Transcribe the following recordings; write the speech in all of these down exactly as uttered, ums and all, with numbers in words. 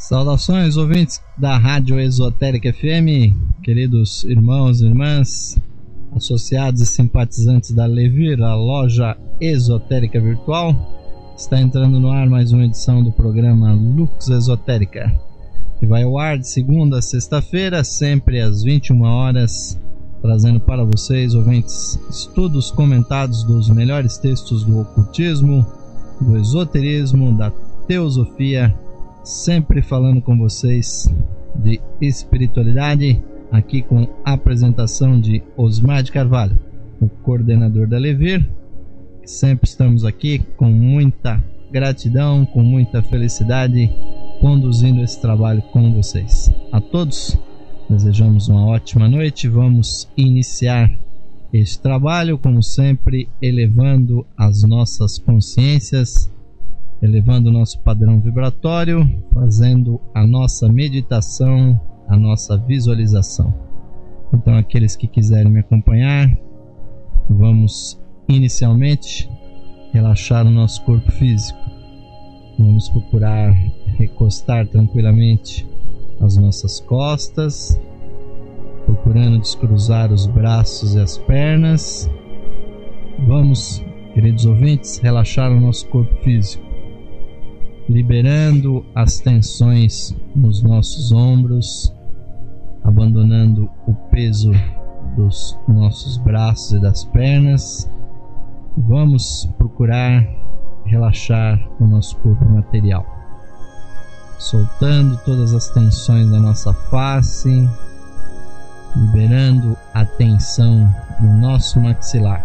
Saudações, ouvintes da Rádio Esotérica F M, queridos irmãos e irmãs, associados e simpatizantes da Levir, a loja esotérica virtual. Está entrando no ar mais uma edição do programa Lux Esotérica, que vai ao ar de segunda a sexta-feira, sempre às vinte e uma horas, trazendo para vocês, ouvintes, estudos comentados dos melhores textos do ocultismo, do esoterismo, da teosofia, sempre falando com vocês de espiritualidade, aqui com a apresentação de Osmar de Carvalho, o coordenador da Levir. Sempre estamos aqui com muita gratidão, com muita felicidade, conduzindo esse trabalho com vocês. A todos, desejamos uma ótima noite. Vamos iniciar este trabalho, como sempre, elevando as nossas consciências, elevando o nosso padrão vibratório, fazendo a nossa meditação, a nossa visualização. Então, aqueles que quiserem me acompanhar, vamos inicialmente relaxar o nosso corpo físico. Vamos procurar recostar tranquilamente as nossas costas, procurando descruzar os braços e as pernas. Vamos, queridos ouvintes, relaxar o nosso corpo físico, liberando as tensões nos nossos ombros, abandonando o peso dos nossos braços e das pernas. Vamos procurar relaxar o nosso corpo material, soltando todas as tensões da nossa face, liberando a tensão do nosso maxilar.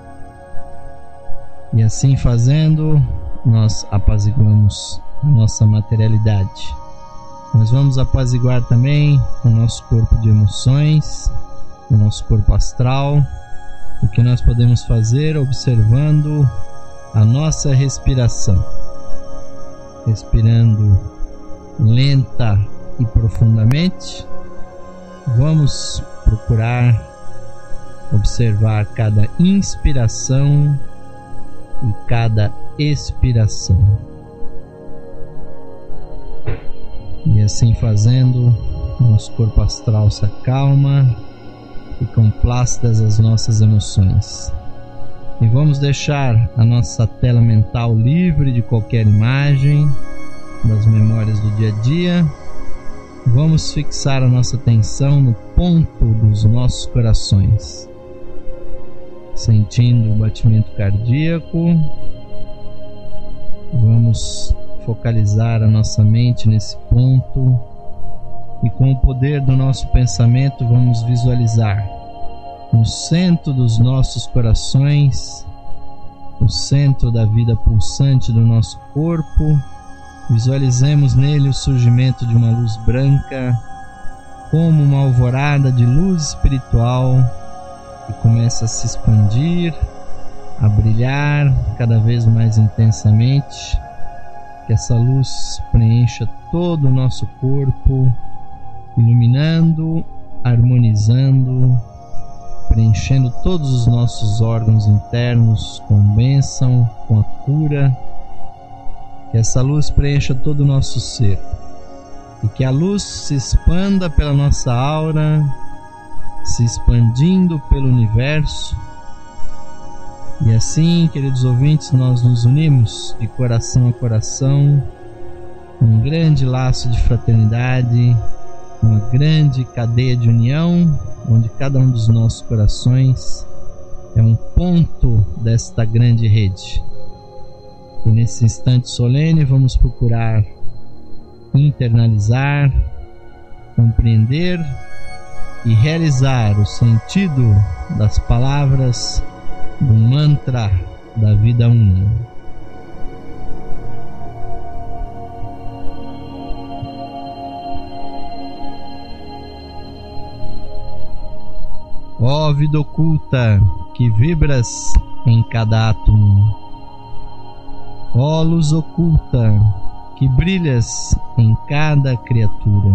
E assim fazendo, nós apaziguamos a nossa materialidade. Nós vamos apaziguar também o nosso corpo de emoções, o nosso corpo astral. O que nós podemos fazer observando a nossa respiração, respirando lenta e profundamente. Vamos procurar observar cada inspiração e cada expiração. E assim fazendo, nosso corpo astral se acalma, ficam plácidas as nossas emoções. E vamos deixar a nossa tela mental livre de qualquer imagem das memórias do dia a dia. Vamos fixar a nossa atenção no ponto dos nossos corações, sentindo o batimento cardíaco. Vamos focalizar a nossa mente nesse ponto e, com o poder do nosso pensamento, vamos visualizar no centro dos nossos corações, o centro da vida pulsante do nosso corpo. Visualizemos nele o surgimento de uma luz branca, como uma alvorada de luz espiritual que começa a se expandir, a brilhar cada vez mais intensamente. Que essa luz preencha todo o nosso corpo, iluminando, harmonizando, preenchendo todos os nossos órgãos internos com bênção, com a cura. Que essa luz preencha todo o nosso ser e que a luz se expanda pela nossa aura, se expandindo pelo universo. E assim, queridos ouvintes, nós nos unimos de coração a coração, um grande laço de fraternidade, uma grande cadeia de união, onde cada um dos nossos corações é um ponto desta grande rede. E nesse instante solene vamos procurar internalizar, compreender e realizar o sentido das palavras do mantra da vida uma. Ó vida oculta que vibras em cada átomo, ó luz oculta que brilhas em cada criatura,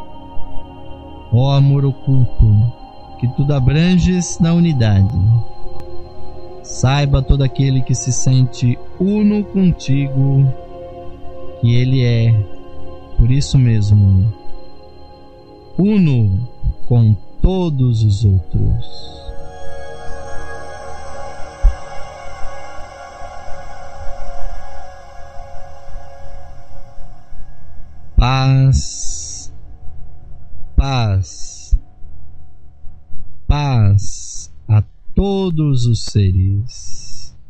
ó amor oculto que tudo abranges na unidade. Saiba todo aquele que se sente uno contigo que ele é Por isso mesmo, uno com todos os outros. Paz, paz, paz a todos os seres.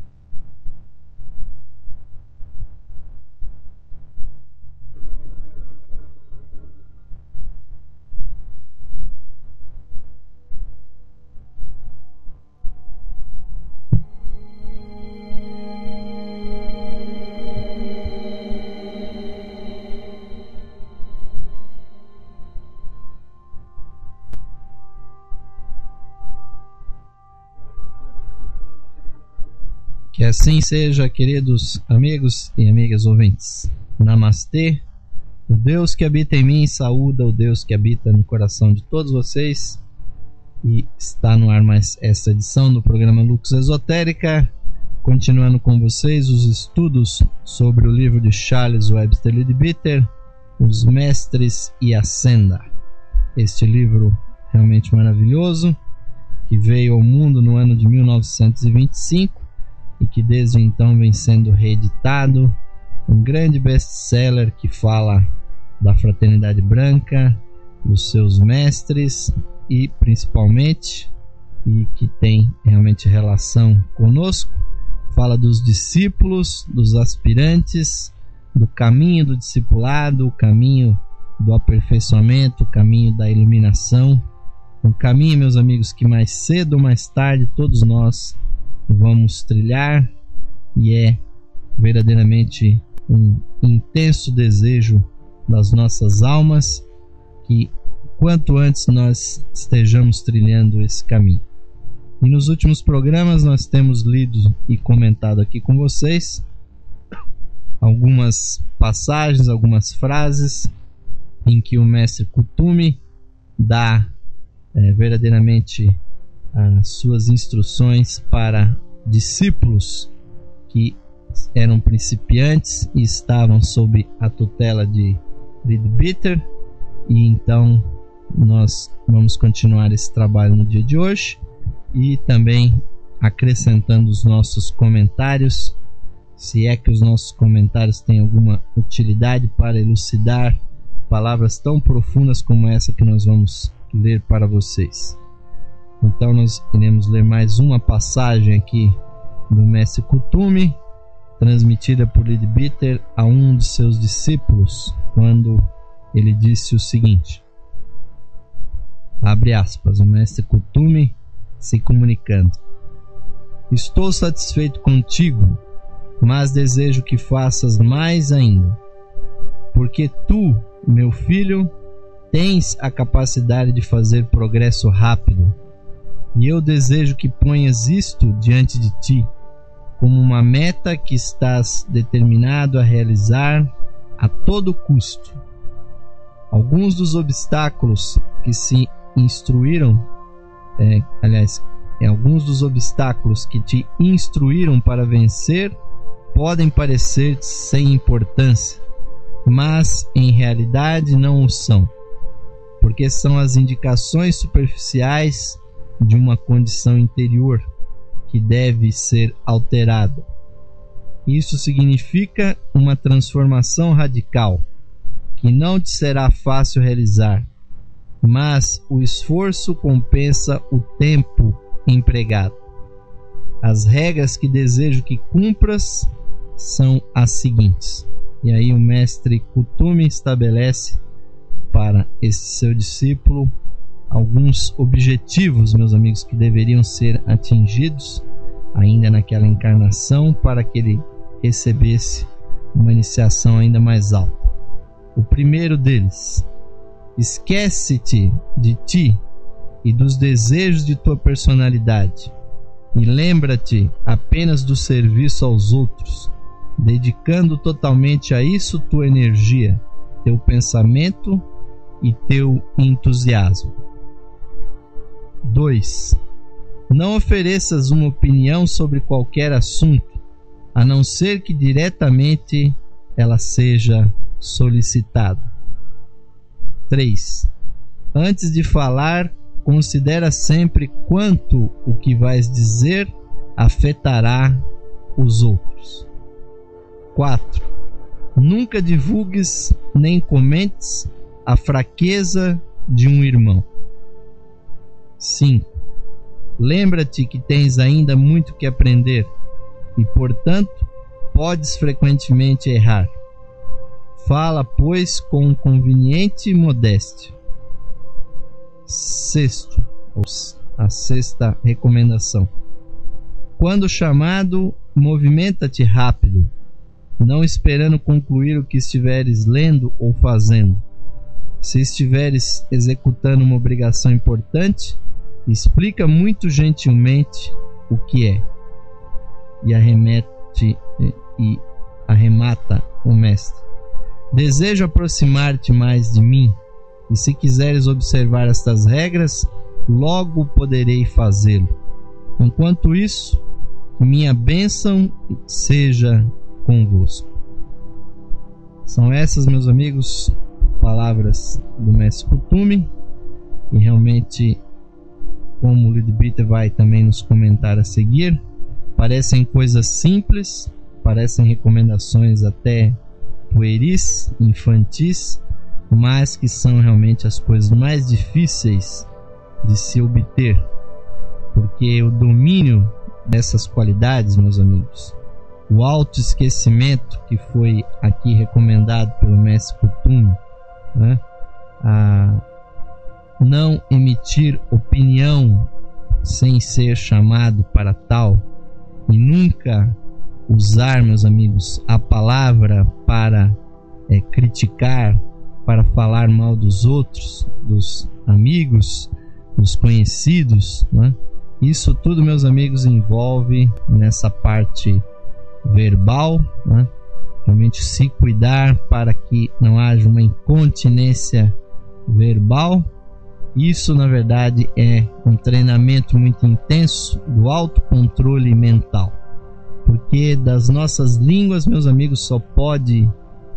Que assim seja, queridos amigos e amigas ouvintes. Namastê. O Deus que habita em mim saúda o Deus que habita no coração de todos vocês. E está no ar mais esta edição do programa Lux Esotérica. Continuando com vocês os estudos sobre o livro de Charles Webster Leadbeater, Os Mestres e a Senda. Este livro realmente maravilhoso, que veio ao mundo no ano de mil novecentos e vinte e cinco. E que desde então vem sendo reeditado, um grande best-seller que fala da fraternidade branca, dos seus mestres e principalmente, e que tem realmente relação conosco, fala dos discípulos, dos aspirantes, do caminho do discipulado, o caminho do aperfeiçoamento, o caminho da iluminação, um caminho, meus amigos, que mais cedo ou mais tarde todos nós vamos trilhar, e é verdadeiramente um intenso desejo das nossas almas que quanto antes nós estejamos trilhando esse caminho. E nos últimos programas nós temos lido e comentado aqui com vocês algumas passagens, algumas frases em que o mestre Kuthumi dá é, verdadeiramente as suas instruções para discípulos que eram principiantes e estavam sob a tutela de Leadbeater. E então nós vamos continuar esse trabalho no dia de hoje e também acrescentando os nossos comentários, se é que os nossos comentários têm alguma utilidade para elucidar palavras tão profundas como essa que nós vamos ler para vocês. Então nós iremos ler mais uma passagem aqui do mestre Kuthumi, transmitida por Leadbeater a um de seus discípulos, quando ele disse o seguinte, abre aspas, o mestre Kuthumi se comunicando: estou satisfeito contigo, mas desejo que faças mais ainda, porque tu, meu filho, tens a capacidade de fazer progresso rápido. E eu desejo que ponhas isto diante de ti, como uma meta que estás determinado a realizar a todo custo. Alguns dos obstáculos que se instruíram, é, aliás, é, alguns dos obstáculos que te instruíram para vencer podem parecer sem importância, mas em realidade não o são, porque são as indicações superficiais de uma condição interior que deve ser alterada. Isso significa uma transformação radical que não te será fácil realizar, mas o esforço compensa o tempo empregado. As regras que desejo que cumpras são as seguintes. E aí o mestre Kuthumi estabelece para esse seu discípulo alguns objetivos, meus amigos, que deveriam ser atingidos ainda naquela encarnação para que ele recebesse uma iniciação ainda mais alta. O primeiro deles: esquece-te de ti e dos desejos de tua personalidade e lembra-te apenas do serviço aos outros, dedicando totalmente a isso tua energia, teu pensamento e teu entusiasmo. dois. Não ofereças uma opinião sobre qualquer assunto, a não ser que diretamente ela seja solicitada. três. Antes de falar, considera sempre quanto o que vais dizer afetará os outros. quatro. Nunca divulgues nem comentes a fraqueza de um irmão. cinco. Lembra-te que tens ainda muito que aprender e, portanto, podes frequentemente errar. Fala, pois, com conveniente modéstia. Sexto, a sexta recomendação. Quando chamado, movimenta-te rápido, não esperando concluir o que estiveres lendo ou fazendo. Se estiveres executando uma obrigação importante, explica muito gentilmente o que é, e arremete e arremata o mestre. Desejo aproximar-te mais de mim, e se quiseres observar estas regras, logo poderei fazê-lo. Enquanto isso, que minha bênção seja convosco. São essas, meus amigos, palavras do mestre Kuthumi, e realmente, como o Leadbeater vai também nos comentar a seguir, parecem coisas simples, parecem recomendações até pueris, infantis, mas que são realmente as coisas mais difíceis de se obter, porque o domínio dessas qualidades, meus amigos, o autoesquecimento que foi aqui recomendado pelo mestre Kuthumi, né? A não emitir opinião sem ser chamado para tal, e nunca usar, meus amigos, a palavra para é, criticar, para falar mal dos outros, dos amigos, dos conhecidos, né? Isso tudo, meus amigos, envolve nessa parte verbal, né? Realmente se cuidar para que não haja uma incontinência verbal. Isso, na verdade, é um treinamento muito intenso do autocontrole mental, porque das nossas línguas, meus amigos, só pode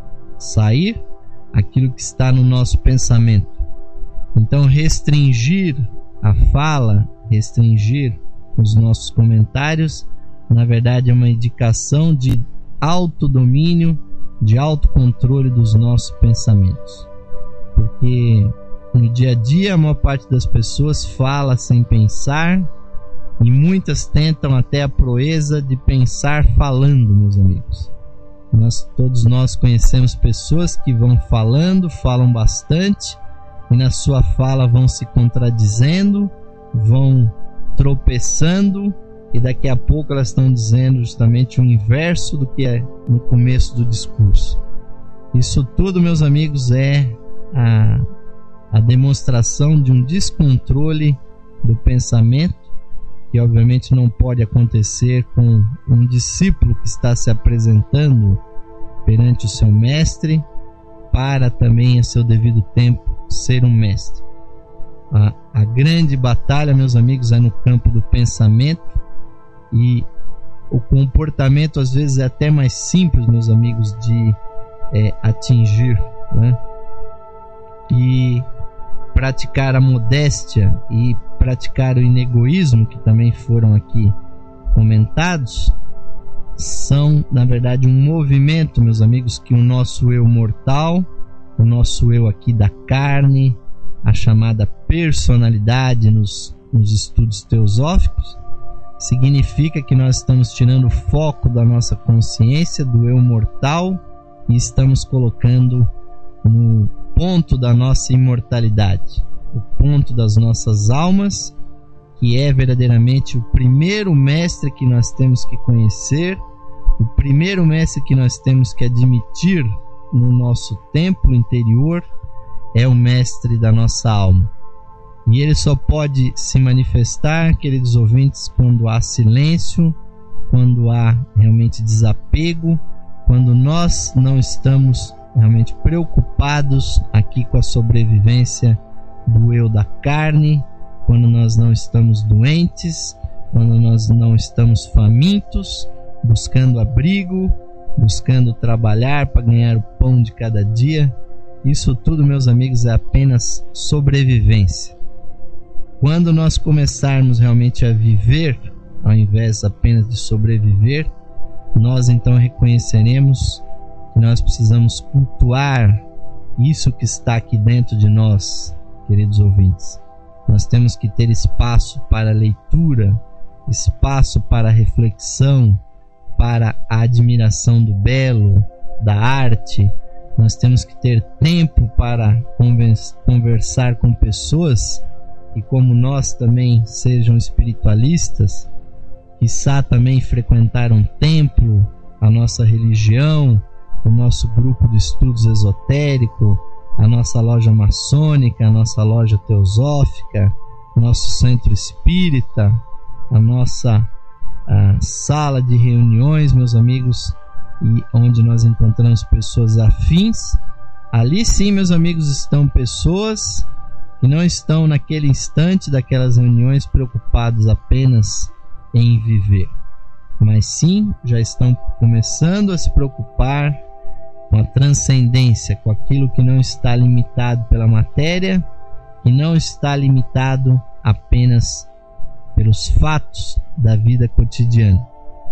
sair aquilo que está no nosso pensamento. Então, restringir a fala, restringir os nossos comentários, na verdade, é uma indicação de autodomínio, de autocontrole dos nossos pensamentos, porque no dia a dia, a maior parte das pessoas fala sem pensar, e muitas tentam até a proeza de pensar falando, meus amigos. Nós, todos nós conhecemos pessoas que vão falando, falam bastante, e na sua fala vão se contradizendo, vão tropeçando, e daqui a pouco elas estão dizendo justamente o inverso do que é no começo do discurso. Isso tudo, meus amigos, é a a demonstração de um descontrole do pensamento, que obviamente não pode acontecer com um discípulo que está se apresentando perante o seu mestre, para também a seu devido tempo ser um mestre. A, a grande batalha, meus amigos, é no campo do pensamento, e o comportamento às vezes é até mais simples, meus amigos, de é, atingir, né? E praticar a modéstia e praticar o inegoísmo, que também foram aqui comentados, são, na verdade, um movimento, meus amigos, que o nosso eu mortal, o nosso eu aqui da carne, a chamada personalidade nos, nos estudos teosóficos, significa que nós estamos tirando o foco da nossa consciência, do eu mortal, e estamos colocando no ponto da nossa imortalidade, o ponto das nossas almas, que é verdadeiramente o primeiro mestre que nós temos que conhecer, o primeiro mestre que nós temos que admitir no nosso templo interior, é o mestre da nossa alma. E ele só pode se manifestar, queridos ouvintes, quando há silêncio, quando há realmente desapego, quando nós não estamos realmente preocupados aqui com a sobrevivência do eu da carne, quando nós não estamos doentes, quando nós não estamos famintos, buscando abrigo, buscando trabalhar para ganhar o pão de cada dia. Isso tudo, meus amigos, é apenas sobrevivência. Quando nós começarmos realmente a viver, ao invés apenas de sobreviver, nós então reconheceremos que nós precisamos cultuar isso que está aqui dentro de nós, queridos ouvintes. Nós temos que ter espaço para leitura, espaço para reflexão, para a admiração do belo, da arte. Nós temos que ter tempo para conversar com pessoas que, como nós também, sejam espiritualistas, quiçá também frequentar um templo, a nossa religião, o nosso grupo de estudos esotérico, a nossa loja maçônica, a nossa loja teosófica, o nosso centro espírita, a nossa a sala de reuniões, meus amigos, e onde nós encontramos pessoas afins. Ali sim, meus amigos, estão pessoas que não estão naquele instante daquelas reuniões preocupados apenas em viver, mas sim já estão começando a se preocupar com a transcendência, com aquilo que não está limitado pela matéria, que não está limitado apenas pelos fatos da vida cotidiana.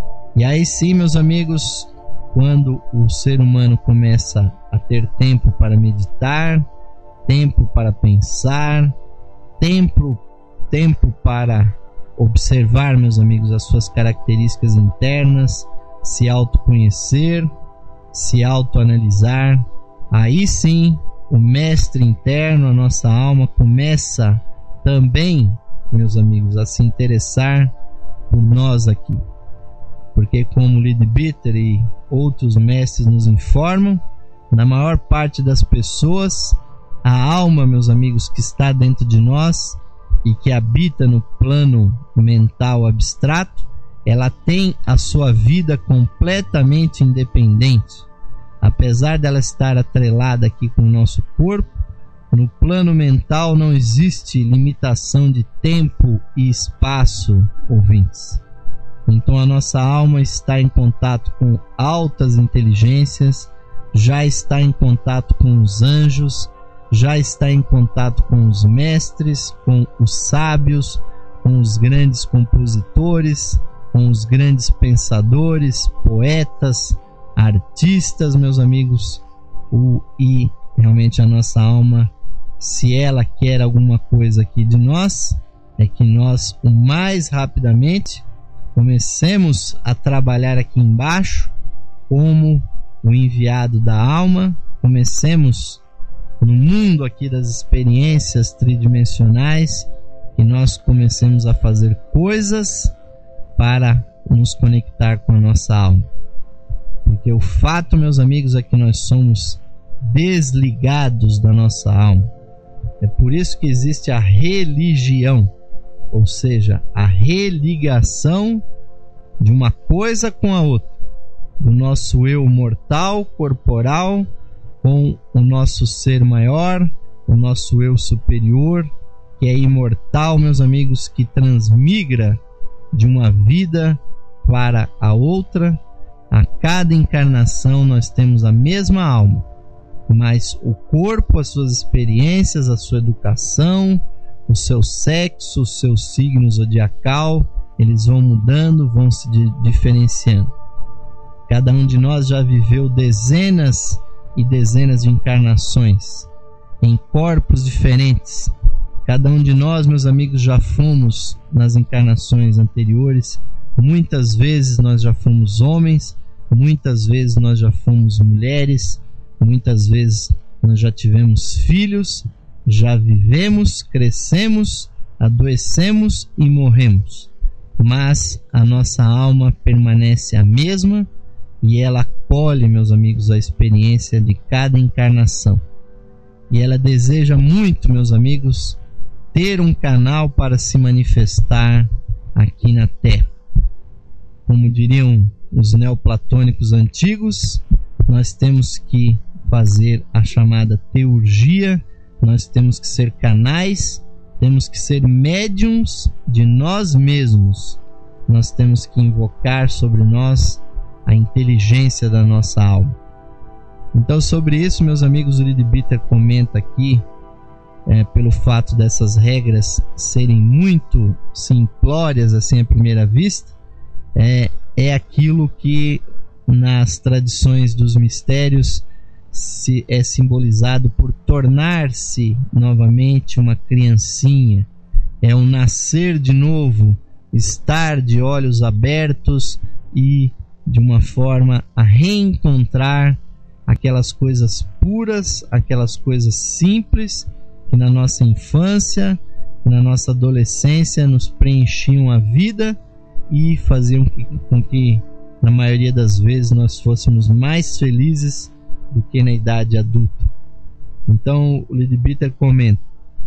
E aí sim, meus amigos, quando o ser humano começa a ter tempo para meditar, tempo para pensar, tempo, tempo para observar, meus amigos, as suas características internas, se autoconhecer, se autoanalisar, aí sim o mestre interno, a nossa alma, começa também, meus amigos, a se interessar por nós aqui. Porque, como Leadbeater e outros mestres nos informam, na maior parte das pessoas, a alma, meus amigos, que está dentro de nós e que habita no plano mental abstrato, ela tem a sua vida completamente independente. Apesar dela estar atrelada aqui com o nosso corpo, no plano mental não existe limitação de tempo e espaço, ouvintes. Então a nossa alma está em contato com altas inteligências, já está em contato com os anjos, já está em contato com os mestres, com os sábios, com os grandes compositores, com os grandes pensadores, poetas, artistas, meus amigos. O, e realmente a nossa alma, se ela quer alguma coisa aqui de nós, é que nós o mais rapidamente comecemos a trabalhar aqui embaixo como o enviado da alma, comecemos no mundo aqui das experiências tridimensionais, que nós comecemos a fazer coisas para nos conectar com a nossa alma. Porque o fato, meus amigos, é que nós somos desligados da nossa alma. É por isso que existe a religião, ou seja, a religação de uma coisa com a outra, do nosso eu mortal, corporal, com o nosso ser maior, o nosso eu superior, que é imortal, meus amigos, que transmigra de uma vida para a outra. A cada encarnação nós temos a mesma alma, mas o corpo, as suas experiências, a sua educação, o seu sexo, o seu signo zodiacal, eles vão mudando, vão se diferenciando. Cada um de nós já viveu dezenas e dezenas de encarnações em corpos diferentes. Cada um de nós, meus amigos, já fomos nas encarnações anteriores. Muitas vezes nós já fomos homens, muitas vezes nós já fomos mulheres, muitas vezes nós já tivemos filhos, já vivemos, crescemos, adoecemos e morremos. Mas a nossa alma permanece a mesma e ela acolhe, meus amigos, a experiência de cada encarnação. E ela deseja muito, meus amigos, ter um canal para se manifestar aqui na Terra. Como diriam os neoplatônicos antigos, nós temos que fazer a chamada teurgia, nós temos que ser canais, temos que ser médiums de nós mesmos, nós temos que invocar sobre nós a inteligência da nossa alma. Então, sobre isso, meus amigos, o Leadbeater comenta aqui, é, pelo fato dessas regras serem muito simplórias assim à primeira vista, é, é aquilo que nas tradições dos mistérios se é simbolizado por tornar-se novamente uma criancinha. É um nascer de novo, estar de olhos abertos e de uma forma a reencontrar aquelas coisas puras, aquelas coisas simples que na nossa infância, na nossa adolescência nos preenchiam a vida e faziam com que, na maioria das vezes, nós fôssemos mais felizes do que na idade adulta. Então o Leadbeater comenta: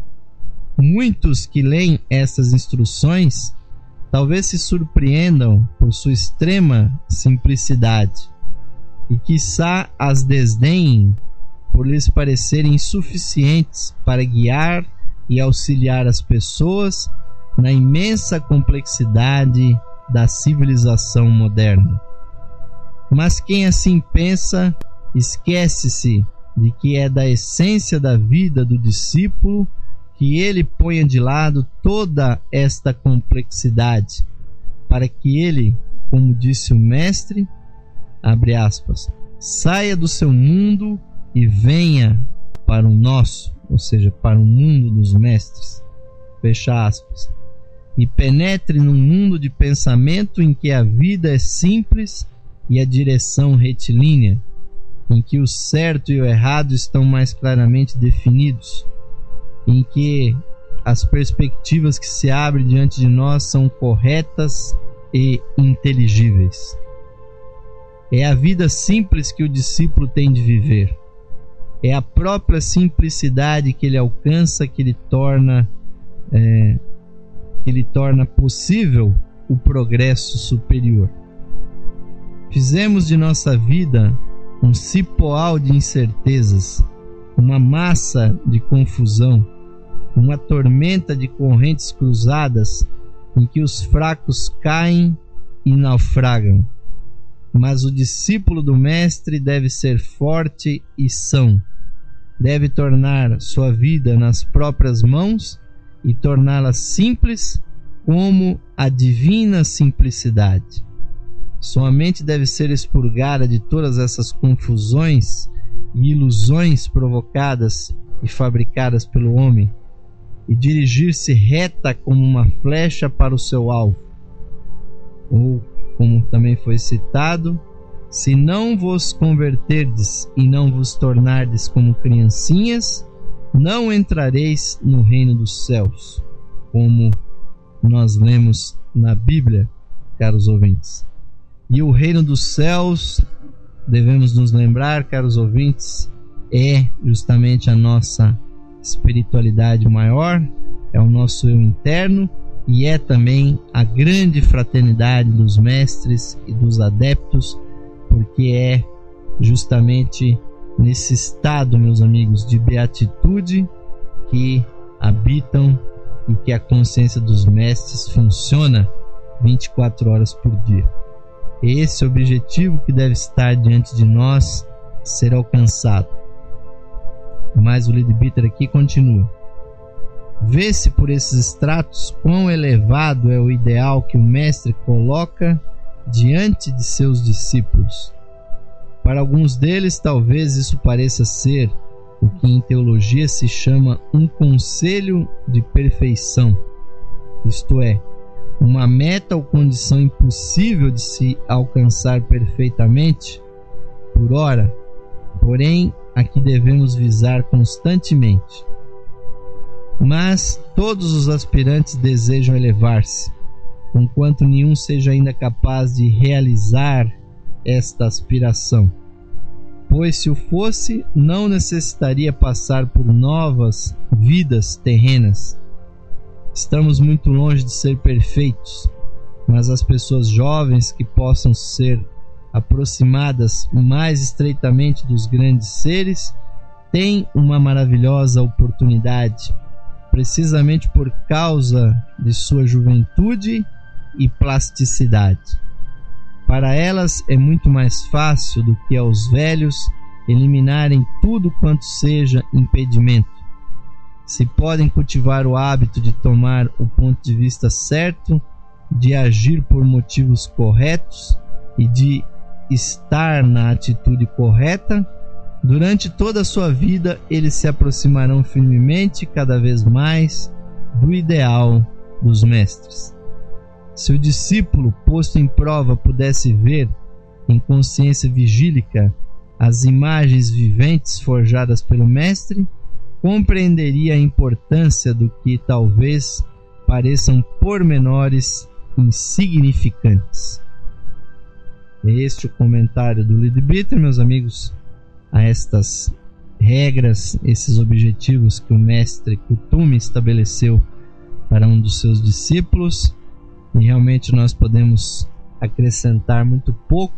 muitos que leem essas instruções talvez se surpreendam por sua extrema simplicidade e quiçá as desdenhem por lhes parecerem insuficientes para guiar e auxiliar as pessoas na imensa complexidade da civilização moderna. Mas quem assim pensa, esquece-se de que é da essência da vida do discípulo que ele ponha de lado toda esta complexidade, para que ele, como disse o mestre, abre aspas, saia do seu mundo e venha para o nosso, ou seja, para o mundo dos mestres, fecha aspas, e penetre num mundo de pensamento em que a vida é simples e a direção retilínea, em que o certo e o errado estão mais claramente definidos, em que as perspectivas que se abrem diante de nós são corretas e inteligíveis. É a vida simples que o discípulo tem de viver. É a própria simplicidade que ele alcança que lhe torna, é, que lhe torna possível o progresso superior. Fizemos de nossa vida um cipoal de incertezas, uma massa de confusão, uma tormenta de correntes cruzadas em que os fracos caem e naufragam. Mas o discípulo do Mestre deve ser forte e são, deve tornar sua vida nas próprias mãos e torná-la simples como a divina simplicidade. Sua mente deve ser expurgada de todas essas confusões e ilusões provocadas e fabricadas pelo homem e dirigir-se reta como uma flecha para o seu alvo. Ou, como também foi citado, se não vos converterdes e não vos tornardes como criancinhas, não entrareis no reino dos céus, como nós lemos na Bíblia, caros ouvintes. E o reino dos céus, devemos nos lembrar, caros ouvintes, é justamente a nossa espiritualidade maior, é o nosso eu interno e é também a grande fraternidade dos mestres e dos adeptos, porque é justamente nesse estado, meus amigos, de beatitude que habitam e que a consciência dos mestres funciona vinte e quatro horas por dia. Esse objetivo que deve estar diante de nós ser alcançado. Mas o Leadbeater aqui continua: vê-se por esses extratos quão elevado é o ideal que o mestre coloca diante de seus discípulos. Para alguns deles, talvez isso pareça ser o que em teologia se chama um conselho de perfeição, isto é, uma meta ou condição impossível de se alcançar perfeitamente por ora, porém a que devemos visar constantemente. Mas todos os aspirantes desejam elevar-se, conquanto nenhum seja ainda capaz de realizar esta aspiração, pois se o fosse, não necessitaria passar por novas vidas terrenas. Estamos muito longe de ser perfeitos, mas as pessoas jovens que possam ser aproximadas mais estreitamente dos grandes seres têm uma maravilhosa oportunidade, precisamente por causa de sua juventude e plasticidade. Para elas é muito mais fácil do que aos velhos eliminarem tudo quanto seja impedimento. Se podem cultivar o hábito de tomar o ponto de vista certo, de agir por motivos corretos e de estar na atitude correta, durante toda a sua vida eles se aproximarão firmemente cada vez mais do ideal dos mestres. Se o discípulo posto em prova pudesse ver em consciência vigílica as imagens viventes forjadas pelo mestre, compreenderia a importância do que talvez pareçam pormenores insignificantes. É este o comentário do Leadbeater, meus amigos, a estas regras, esses objetivos que o mestre Kuthumi estabeleceu para um dos seus discípulos, e realmente nós podemos acrescentar muito pouco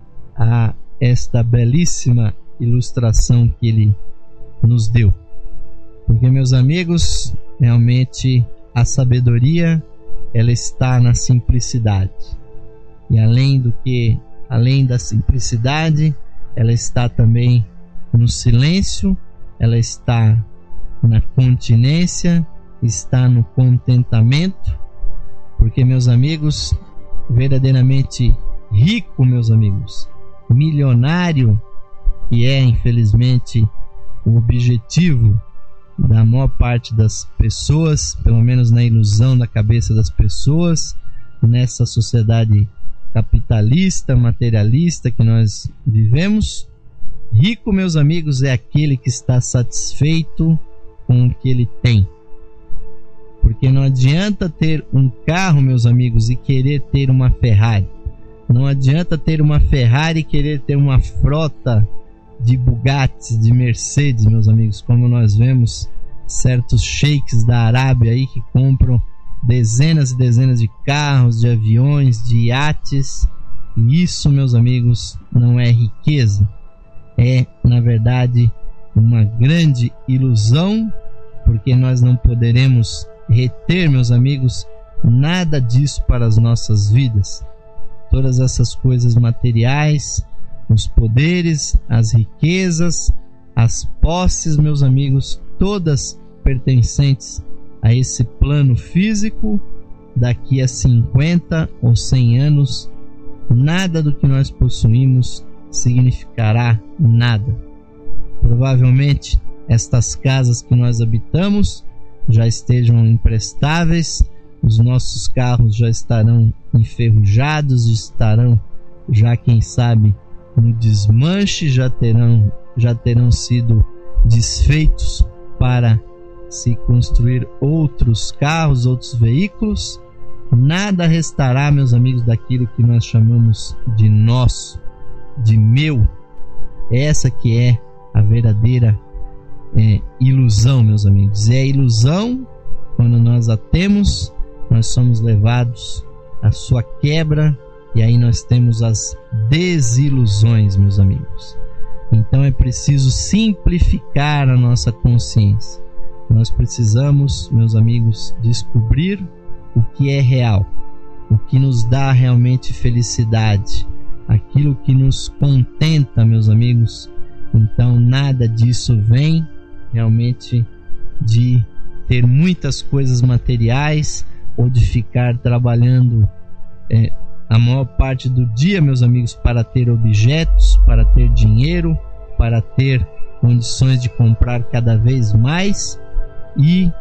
a esta belíssima ilustração que ele nos deu. Porque, meus amigos, realmente a sabedoria ela está na simplicidade. E além do que, além da simplicidade, ela está também no silêncio, ela está na continência, está no contentamento. Porque, meus amigos, verdadeiramente rico, meus amigos, milionário, que é infelizmente o objetivo da maior parte das pessoas, pelo menos na ilusão da cabeça das pessoas, nessa sociedade capitalista, materialista que nós vivemos. Rico, meus amigos, é aquele que está satisfeito com o que ele tem. Porque não adianta ter um carro, meus amigos, e querer ter uma Ferrari. Não adianta ter uma Ferrari e querer ter uma frota de Bugattis, de Mercedes, meus amigos, como nós vemos certos sheiks da Arábia aí que compram dezenas e dezenas de carros, de aviões, de iates. E isso, meus amigos, não é riqueza. É, na verdade, uma grande ilusão, porque nós não poderemos reter, meus amigos, nada disso para as nossas vidas. Todas essas coisas materiais, os poderes, as riquezas, as posses, meus amigos, todas pertencentes a esse plano físico, daqui a cinquenta ou cem anos, nada do que nós possuímos significará nada. Provavelmente estas casas que nós habitamos já estejam imprestáveis, os nossos carros já estarão enferrujados, estarão já, quem sabe, no desmanche, já terão, já terão sido desfeitos para se construir outros carros, outros veículos. Nada restará, meus amigos, daquilo que nós chamamos de nosso, de meu. Essa que é a verdadeira é, ilusão, meus amigos. É a ilusão, quando nós a temos, nós somos levados à sua quebra, e aí nós temos as desilusões, meus amigos. Então é preciso simplificar a nossa consciência. Nós precisamos, meus amigos, descobrir o que é real, o que nos dá realmente felicidade, aquilo que nos contenta, meus amigos. Então nada disso vem realmente de ter muitas coisas materiais ou de ficar trabalhando é, a maior parte do dia, meus amigos, para ter objetos, para ter dinheiro, para ter condições de comprar cada vez mais e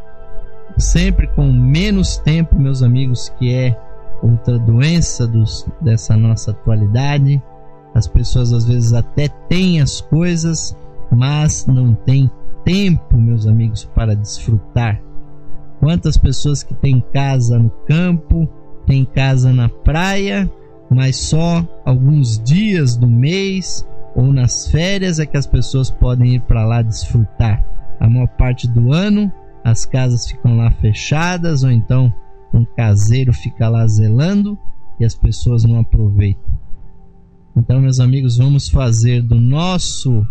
sempre com menos tempo, meus amigos, que é outra doença dos, dessa nossa atualidade. As pessoas às vezes até têm as coisas, mas não têm tempo, meus amigos, para desfrutar. Quantas pessoas que têm casa no campo, têm casa na praia, mas só alguns dias do mês ou nas férias é que as pessoas podem ir para lá desfrutar. A maior parte do ano as casas ficam lá fechadas, ou então um caseiro fica lá zelando e as pessoas não aproveitam. Então, meus amigos, vamos fazer do nosso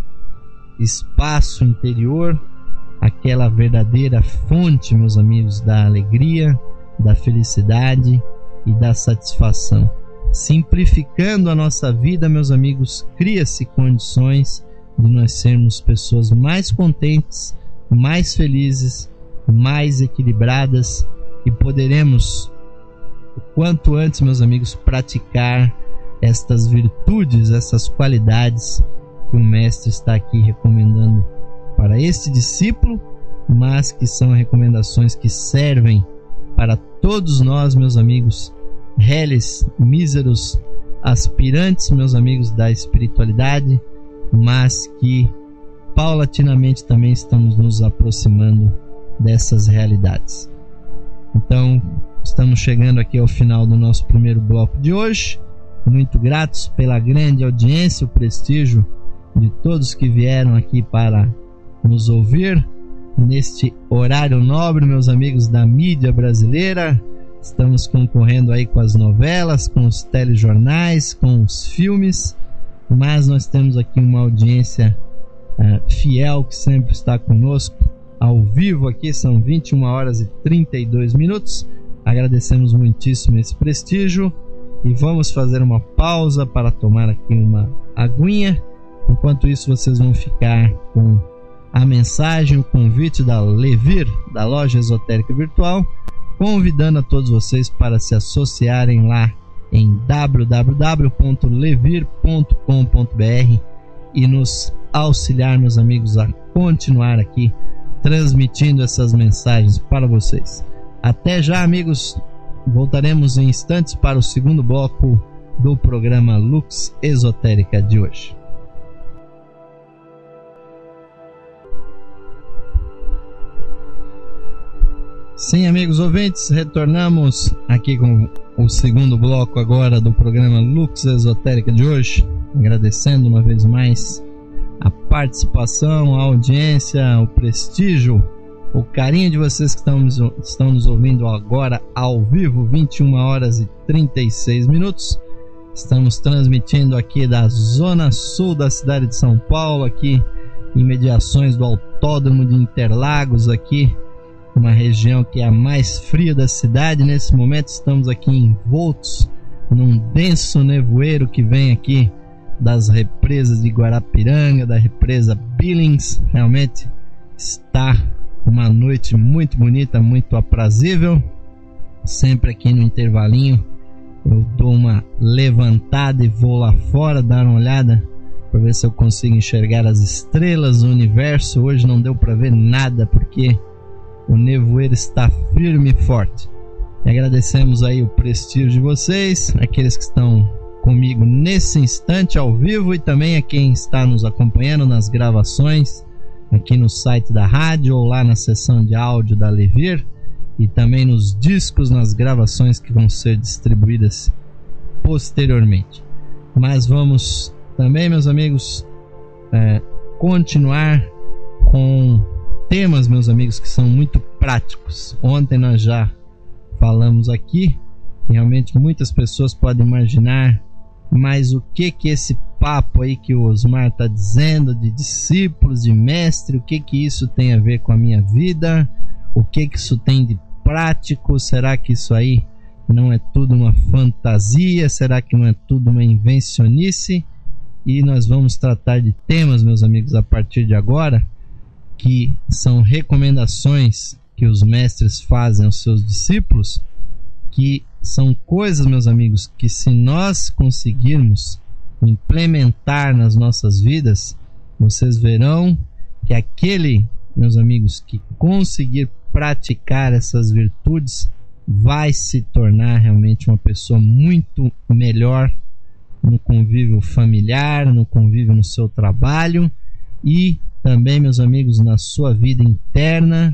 espaço interior aquela verdadeira fonte, meus amigos, da alegria, da felicidade e da satisfação. Simplificando a nossa vida, meus amigos, cria-se condições de nós sermos pessoas mais contentes, mais felizes, mais equilibradas, e poderemos, o quanto antes, meus amigos, praticar estas virtudes, essas qualidades que o Mestre está aqui recomendando para este discípulo, mas que são recomendações que servem para todos nós, meus amigos, réis, míseros, aspirantes, meus amigos, da espiritualidade, mas que paulatinamente também estamos nos aproximando dessas realidades. Então, estamos chegando aqui ao final do nosso primeiro bloco de hoje. Muito gratos pela grande audiência, o prestígio de todos que vieram aqui para nos ouvir neste horário nobre, meus amigos da mídia brasileira. Estamos concorrendo aí com as novelas, com os telejornais, com os filmes, mas nós temos aqui uma audiência uh, fiel que sempre está conosco ao vivo. Aqui são vinte e uma horas e trinta e dois minutos. Agradecemos muitíssimo esse prestígio e vamos fazer uma pausa para tomar aqui uma aguinha. Enquanto isso, vocês vão ficar com a mensagem, o convite da Levir, da Loja Esotérica Virtual, convidando a todos vocês para se associarem lá em w w w ponto levir ponto com ponto b r e nos auxiliar, meus amigos, a continuar aqui transmitindo essas mensagens para vocês. Até já, amigos. Voltaremos em instantes para o segundo bloco do programa Lux Esotérica de hoje. Sim, amigos ouvintes, retornamos aqui com o segundo bloco agora do programa Lux Esotérica de hoje, agradecendo uma vez mais a participação, a audiência, o prestígio, o carinho de vocês que estão, estão nos ouvindo agora ao vivo, vinte e uma horas e trinta e seis minutos. Estamos transmitindo aqui da zona sul da cidade de São Paulo, aqui em mediações do Autódromo de Interlagos, aqui uma região que é a mais fria da cidade. Nesse momento estamos aqui envoltos num denso nevoeiro que vem aqui das represas de Guarapiranga, da represa Billings. Realmente está uma noite muito bonita, muito aprazível. Sempre aqui no intervalinho eu dou uma levantada e vou lá fora dar uma olhada para ver se eu consigo enxergar as estrelas, o universo. Hoje não deu para ver nada porque o nevoeiro está firme e forte. E agradecemos aí o prestígio de vocês, aqueles que estão comigo nesse instante ao vivo, e também a quem está nos acompanhando nas gravações aqui no site da rádio ou lá na seção de áudio da Levir, e também nos discos, nas gravações que vão ser distribuídas posteriormente. Mas vamos também, meus amigos, é, continuar com temas, meus amigos, que são muito práticos. Ontem nós já falamos aqui, realmente muitas pessoas podem imaginar, mas o que que esse papo aí que o Osmar está dizendo de discípulos, de mestre, o que que isso tem a ver com a minha vida? O que que isso tem de prático? Será que isso aí não é tudo uma fantasia? Será que não é tudo uma invencionice? E nós vamos tratar de temas, meus amigos, a partir de agora, que são recomendações que os mestres fazem aos seus discípulos, que são coisas, meus amigos, que se nós conseguirmos implementar nas nossas vidas, vocês verão que aquele, meus amigos, que conseguir praticar essas virtudes vai se tornar realmente uma pessoa muito melhor no convívio familiar, no convívio no seu trabalho e também, meus amigos, na sua vida interna,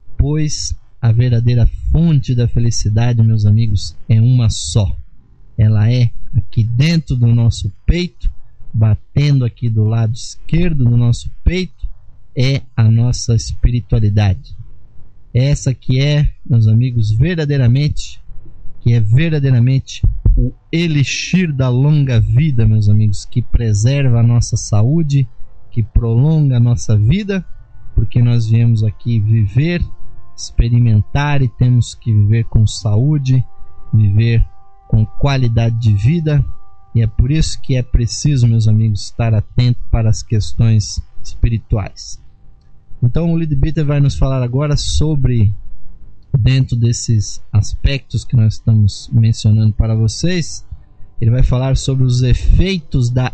pois a verdadeira fonte da felicidade, meus amigos, é uma só. Ela é aqui dentro do nosso peito, batendo aqui do lado esquerdo do nosso peito, é a nossa espiritualidade. Essa que é, meus amigos, verdadeiramente, que é verdadeiramente o elixir da longa vida, meus amigos, que preserva a nossa saúde, que prolonga a nossa vida, porque nós viemos aqui viver, experimentar, e temos que viver com saúde, viver com qualidade de vida, E é por isso que é preciso, meus amigos, estar atento para as questões espirituais. Então o Leadbeater vai nos falar agora sobre, dentro desses aspectos que nós estamos mencionando para vocês, ele vai falar sobre os efeitos da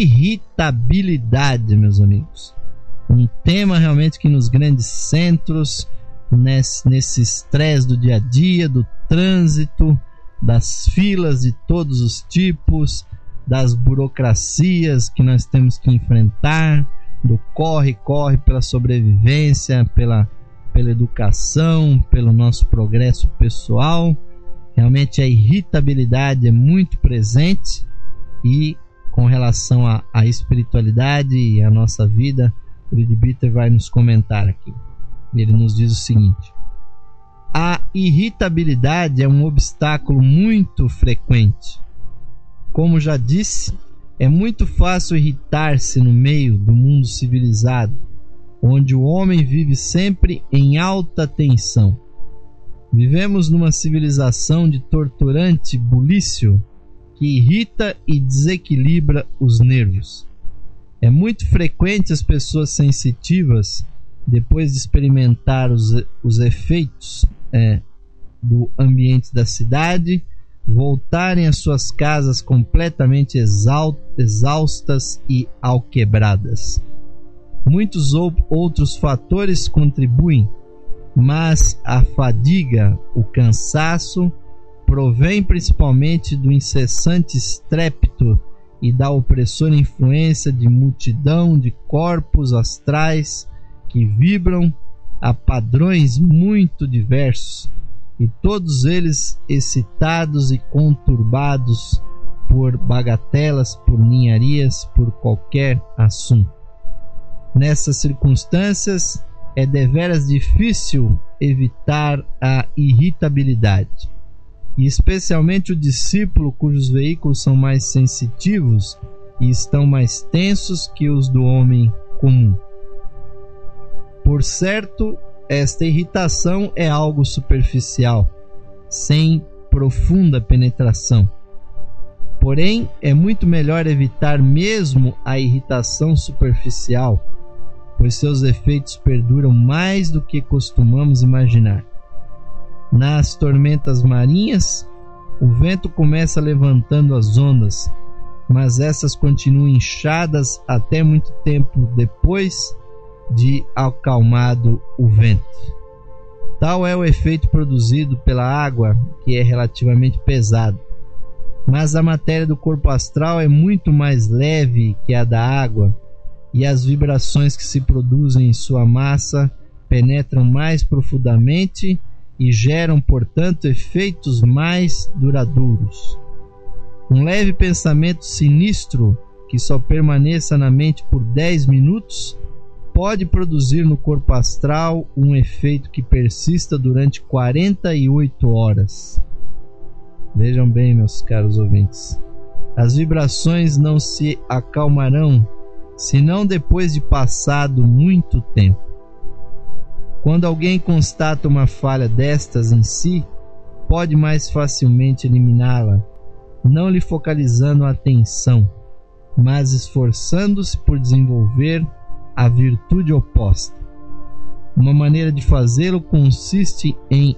irritabilidade, meus amigos. Um tema realmente que nos grandes centros, nesse estresse do dia a dia, do trânsito, das filas de todos os tipos, das burocracias que nós temos que enfrentar, do corre-corre pela sobrevivência, pela, pela educação, pelo nosso progresso pessoal. Realmente a irritabilidade é muito presente, e com relação à, à espiritualidade e à nossa vida, o Leadbeater vai nos comentar aqui. Ele nos diz o seguinte: a irritabilidade é um obstáculo muito frequente. Como já disse, é muito fácil irritar-se no meio do mundo civilizado, onde o homem vive sempre em alta tensão. Vivemos numa civilização de torturante bulício que irrita e desequilibra os nervos. É muito frequente as pessoas sensitivas, depois de experimentar os, os efeitos é, do ambiente da cidade, voltarem às suas casas completamente exaustas e alquebradas. Muitos outros fatores contribuem, mas a fadiga, o cansaço, provém principalmente do incessante estrépito e da opressora influência de multidão de corpos astrais que vibram a padrões muito diversos, e todos eles excitados e conturbados por bagatelas, por ninharias, por qualquer assunto. Nessas circunstâncias, é deveras difícil evitar a irritabilidade, e especialmente o discípulo cujos veículos são mais sensitivos e estão mais tensos que os do homem comum. Por certo, esta irritação é algo superficial, sem profunda penetração. Porém, é muito melhor evitar mesmo a irritação superficial, pois seus efeitos perduram mais do que costumamos imaginar. Nas tormentas marinhas, o vento começa levantando as ondas, mas essas continuam inchadas até muito tempo depois de acalmado o vento. Tal é o efeito produzido pela água, que é relativamente pesado. Mas a matéria do corpo astral é muito mais leve que a da água, e as vibrações que se produzem em sua massa penetram mais profundamente e geram, portanto, efeitos mais duradouros. Um leve pensamento sinistro que só permaneça na mente por dez minutos pode produzir no corpo astral um efeito que persista durante quarenta e oito horas. Vejam bem, meus caros ouvintes, as vibrações não se acalmarão senão depois de passado muito tempo. Quando alguém constata uma falha destas em si, pode mais facilmente eliminá-la, não lhe focalizando a atenção, mas esforçando-se por desenvolver a virtude oposta. Uma maneira de fazê-lo consiste em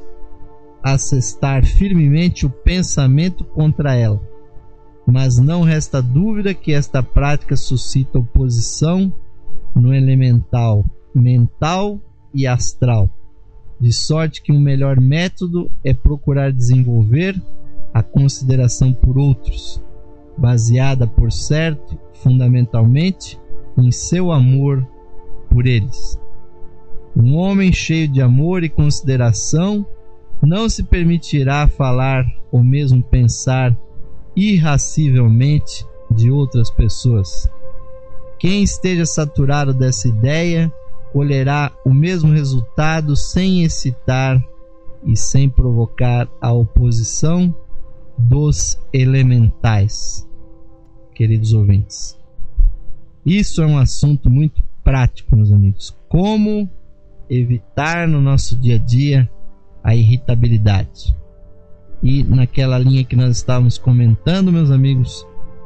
assestar firmemente o pensamento contra ela, mas não resta dúvida que esta prática suscita oposição no elemental mental e astral, de sorte que um melhor método é procurar desenvolver a consideração por outros, baseada, por certo, fundamentalmente em seu amor por eles. Um homem cheio de amor e consideração não se permitirá falar ou mesmo pensar irracivelmente de outras pessoas. Quem esteja saturado dessa ideia colherá o mesmo resultado sem excitar e sem provocar a oposição dos elementais. Queridos ouvintes, isso é um assunto muito prático, meus amigos. Como evitar no nosso dia a dia a irritabilidade. E naquela linha que nós estávamos comentando, meus amigos,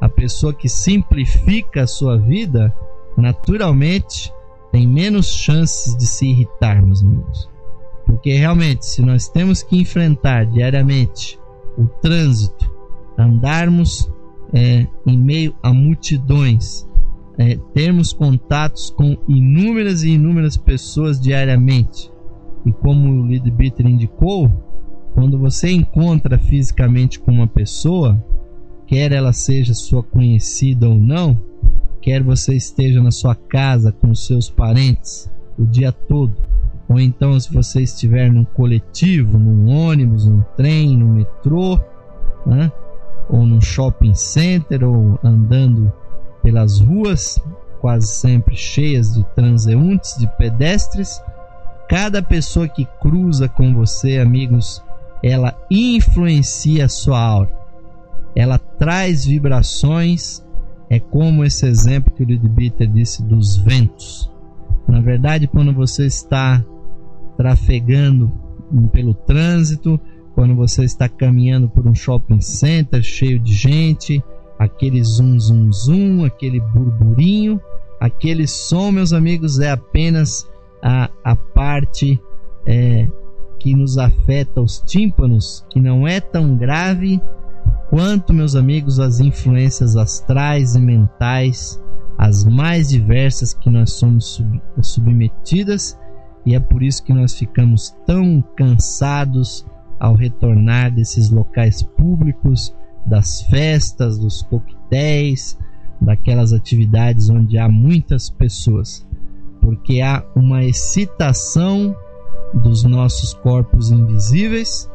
A pessoa que simplifica a sua vida, naturalmente, tem menos chances de se irritar, meus amigos. Porque realmente, se nós temos que enfrentar diariamente o trânsito, andarmos é, em meio a multidões, é, termos contatos com inúmeras e inúmeras pessoas diariamente, e como o Leadbeater indicou, quando você encontra fisicamente com uma pessoa, quer ela seja sua conhecida ou não, quer você esteja na sua casa com os seus parentes o dia todo, ou então se você estiver num coletivo, num ônibus, num trem, no metrô, né? Ou num shopping center, ou andando pelas ruas, quase sempre cheias de transeuntes, de pedestres, cada pessoa que cruza com você, amigos, ela influencia a sua aura, ela traz vibrações. É como esse exemplo que o Leadbeater disse dos ventos. Na verdade, quando você está trafegando pelo trânsito, quando você está caminhando por um shopping center cheio de gente, aquele zum zum zum, aquele burburinho, aquele som, meus amigos, é apenas a, a parte é, que nos afeta os tímpanos, que não é tão grave quanto, meus amigos, as influências astrais e mentais, as mais diversas que nós somos sub, submetidas, e é por isso que nós ficamos tão cansados ao retornar desses locais públicos, das festas, dos coquetéis, daquelas atividades onde há muitas pessoas, porque há uma excitação dos nossos corpos invisíveis,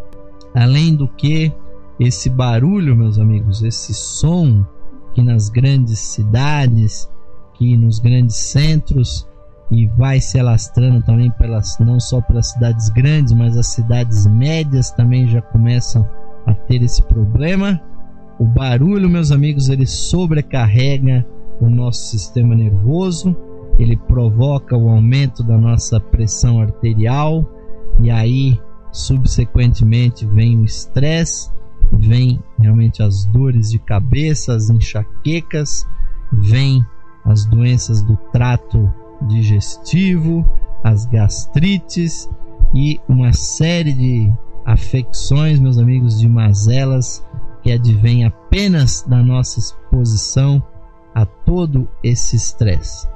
além do que esse barulho, meus amigos, esse som que nas grandes cidades, que nos grandes centros, e vai se alastrando também pelas, não só pelas cidades grandes, mas as cidades médias também já começam a ter esse problema. O barulho, meus amigos, ele sobrecarrega o nosso sistema nervoso, ele provoca o aumento da nossa pressão arterial, e aí subsequentemente vem o estresse, vem realmente as dores de cabeça, as enxaquecas, vem as doenças do trato digestivo, as gastrites e uma série de afecções, meus amigos, de mazelas que advém apenas da nossa exposição a todo esse estresse.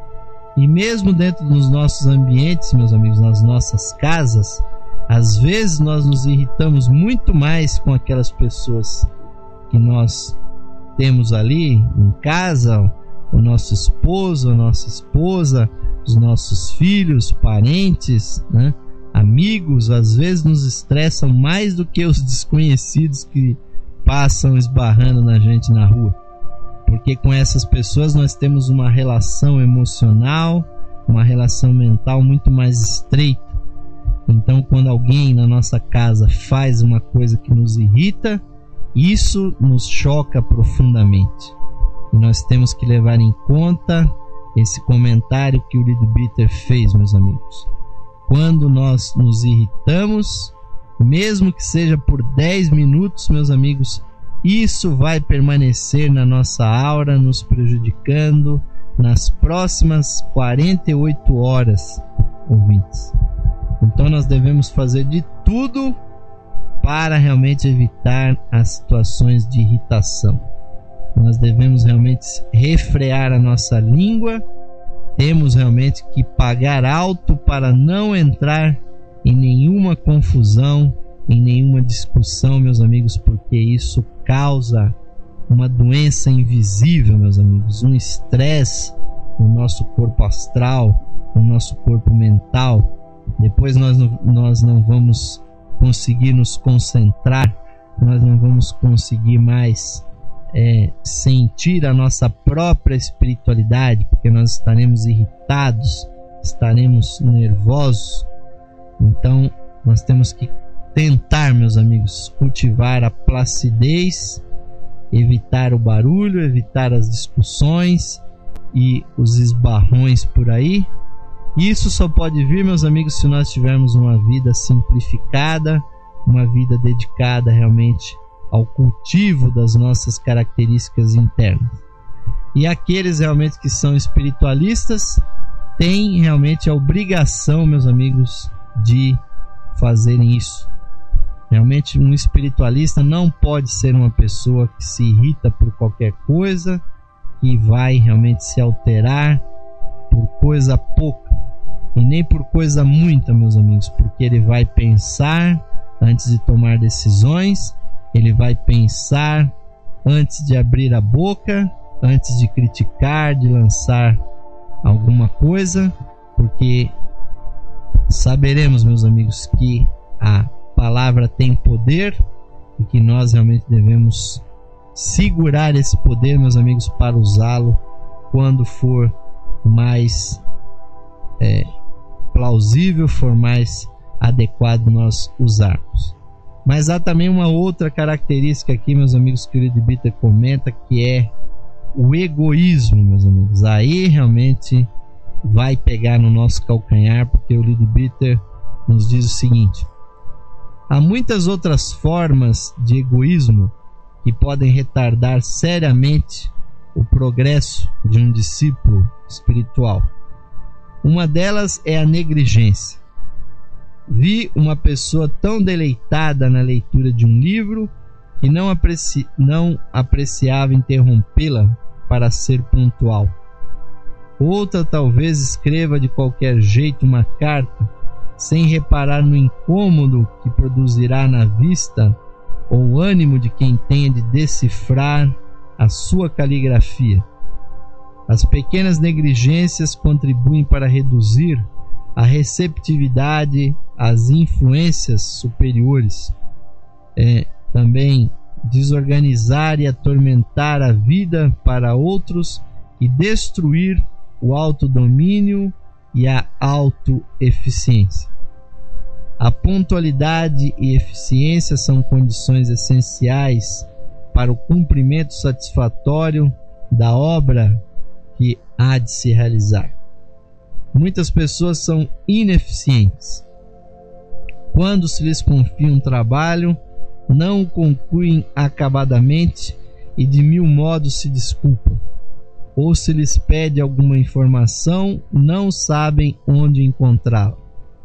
E mesmo dentro dos nossos ambientes, meus amigos, nas nossas casas, às vezes nós nos irritamos muito mais com aquelas pessoas que nós temos ali em casa, o nosso esposo, a nossa esposa, os nossos filhos, parentes, né? Amigos, às vezes nos estressam mais do que os desconhecidos que passam esbarrando na gente na rua, porque com essas pessoas nós temos uma relação emocional, uma relação mental muito mais estreita. Então, quando alguém na nossa casa faz uma coisa que nos irrita, isso nos choca profundamente. E nós temos que levar em conta esse comentário que o Leadbeater fez, meus amigos. Quando nós nos irritamos, mesmo que seja por dez minutos, meus amigos, isso vai permanecer na nossa aura, nos prejudicando nas próximas quarenta e oito horas, ouvintes. Então nós devemos fazer de tudo para realmente evitar as situações de irritação. Nós devemos realmente refrear a nossa língua, temos realmente que pagar alto para não entrar em nenhuma confusão, em nenhuma discussão, meus amigos, porque isso causa uma doença invisível, meus amigos, um estresse no nosso corpo astral, no nosso corpo mental. Depois nós não, nós não vamos conseguir nos concentrar, nós não vamos conseguir mais É, sentir a nossa própria espiritualidade, porque nós estaremos irritados, estaremos nervosos. Então nós temos que tentar, meus amigos, cultivar a placidez, evitar o barulho, evitar as discussões e os esbarrões por aí. Isso só pode vir, meus amigos, se nós tivermos uma vida simplificada, uma vida dedicada realmente ao cultivo das nossas características internas. E aqueles realmente que são espiritualistas têm realmente a obrigação, meus amigos, de fazerem isso. Realmente um espiritualista não pode ser uma pessoa que se irrita por qualquer coisa, que vai realmente se alterar por coisa pouca e nem por coisa muita, meus amigos, porque ele vai pensar antes de tomar decisões, ele vai pensar antes de abrir a boca, antes de criticar, de lançar alguma coisa, porque saberemos, meus amigos, que a palavra tem poder e que nós realmente devemos segurar esse poder, meus amigos, para usá-lo quando for mais é, plausível, for mais adequado nós usarmos. Mas há também uma outra característica aqui, meus amigos, que o Leadbeater comenta, que é o egoísmo, meus amigos. Aí realmente vai pegar no nosso calcanhar, porque o Leadbeater nos diz o seguinte: há muitas outras formas de egoísmo que podem retardar seriamente o progresso de um discípulo espiritual. Uma delas é a negligência. Vi uma pessoa tão deleitada na leitura de um livro que não, apreci... não apreciava interrompê-la para ser pontual. Outra talvez escreva de qualquer jeito uma carta sem reparar no incômodo que produzirá na vista ou ânimo de quem tenha de decifrar a sua caligrafia. As pequenas negligências contribuem para reduzir a receptividade às influências superiores, é, também desorganizar e atormentar a vida para outros e destruir o autodomínio e a autoeficiência. A pontualidade e eficiência são condições essenciais para o cumprimento satisfatório da obra que há de se realizar. Muitas pessoas são ineficientes. Quando se lhes confia um trabalho, não o concluem acabadamente e de mil modos se desculpam. Ou se lhes pede alguma informação, não sabem onde encontrá-la.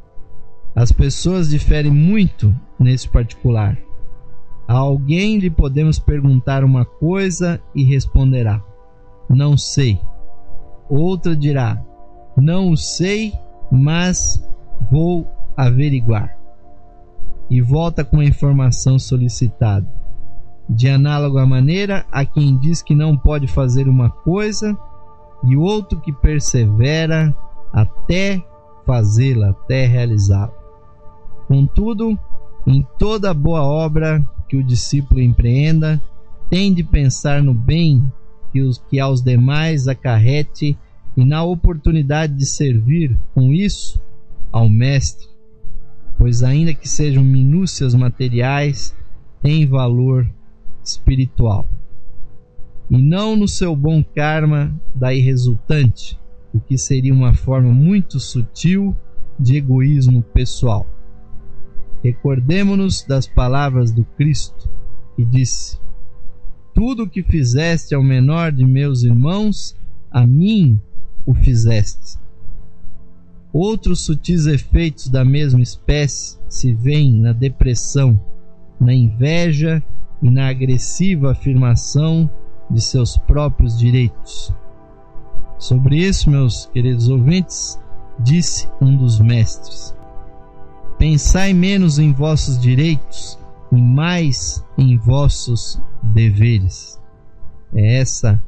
As pessoas diferem muito nesse particular. A alguém lhe podemos perguntar uma coisa e responderá: não sei. Outra dirá: não o sei, mas vou averiguar. E volta com a informação solicitada. De análoga maneira, há quem diz que não pode fazer uma coisa e outro que persevera até fazê-la, até realizá-la. Contudo, em toda boa obra que o discípulo empreenda, tem de pensar no bem que, os, que aos demais acarrete e na oportunidade de servir com isso ao Mestre, pois ainda que sejam minúcias materiais, tem valor espiritual. E não no seu bom karma daí resultante, o que seria uma forma muito sutil de egoísmo pessoal. Recordemo-nos das palavras do Cristo, que disse: tudo o que fizeste ao menor de meus irmãos, a mim o fizeste. Outros sutis efeitos da mesma espécie se veem na depressão, na inveja e na agressiva afirmação de seus próprios direitos. Sobre isso, meus queridos ouvintes, disse um dos mestres: pensai menos em vossos direitos e mais em vossos deveres. É essa